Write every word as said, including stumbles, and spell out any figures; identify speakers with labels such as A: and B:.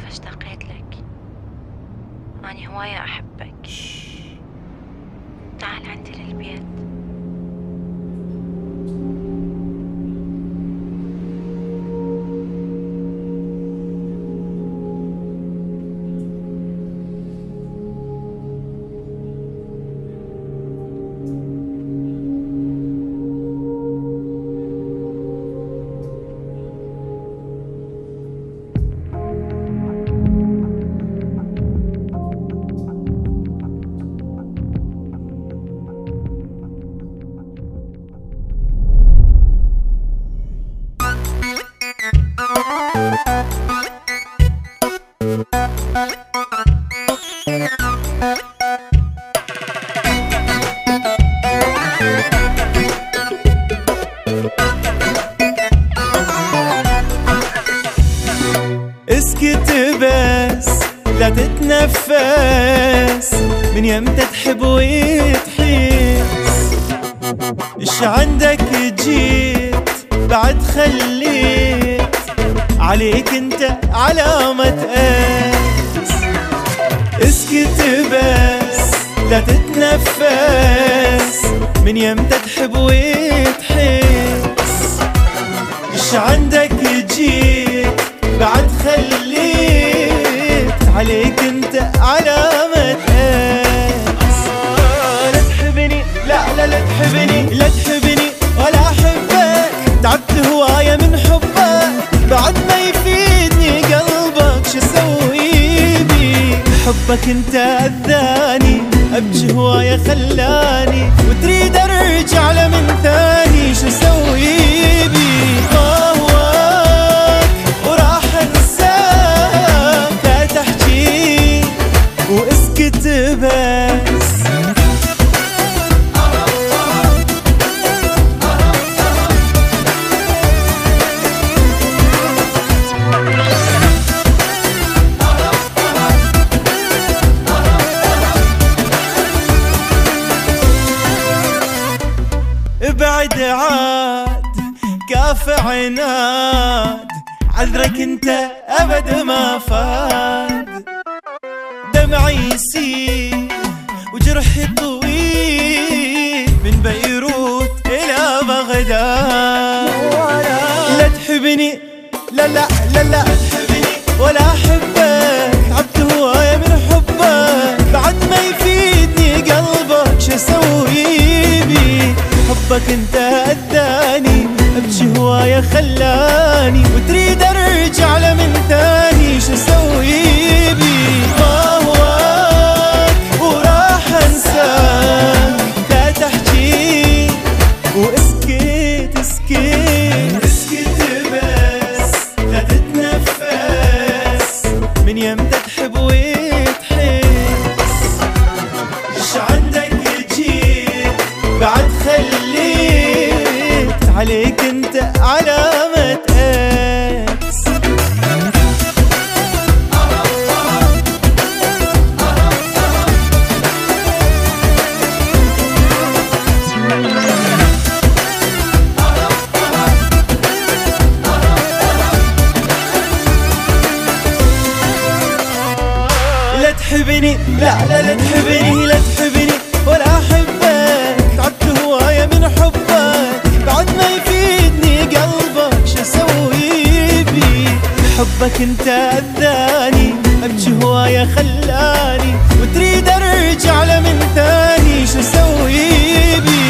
A: عارفة اشتقيت لك. أني هواية أحبك. تعال عندي للبيت.
B: اسكت بس لا تتنفس، من يمتى تحب وتحس. ايش عندك جيت بعد خليت عليك انت علامة اس. اسكت بس لا تتنفس، من يمتى تحب وتحس. ايش عندك جيت بعد خليت عليك انت علامة اس. لا تحبني لا لا لا تحبني لا تحبني ولا احبك. تعبت هواية من حبك بعد ما يفيدني قلبك. شو اسوي بي حبك انت اذاني، ابجي هواية خلاني وتريد ارجع له من ثاني. شو اسوي بي هواك وراح انساك. لا تحكي واسكت بس. ابعد عاد كاف عناد، عذرك انت ابد ما فاد. دمعي يسيل وجرحي طويل من بيروت الى بغداد. لا تحبني لا لا لا لا تحبني ولا احبك. تعبت هواية من حبك بعد ما يفيدني قلبك. شو اسوي بي حبك انت اذاني، ابجي هواية خلاني وتريد ارجع له من ثاني. شو اسوي بي هواك وراح انساك. لا تحكي واسكت اسكت اسكت بس لا تتنفس، من يمتى تحب وتحس. ايش عندك جيت بعد خليت عليك انت علامة اس. لا تحبني لا لا لا تحبني لا تحبني ولا احبك. تعبت هواية من حبك بعد ما يفيدني قلبك. شو اسوي بي حبك انت اذاني، ابجي هواية خلاني وتريد ارجع له من ثاني. شو اسوي بي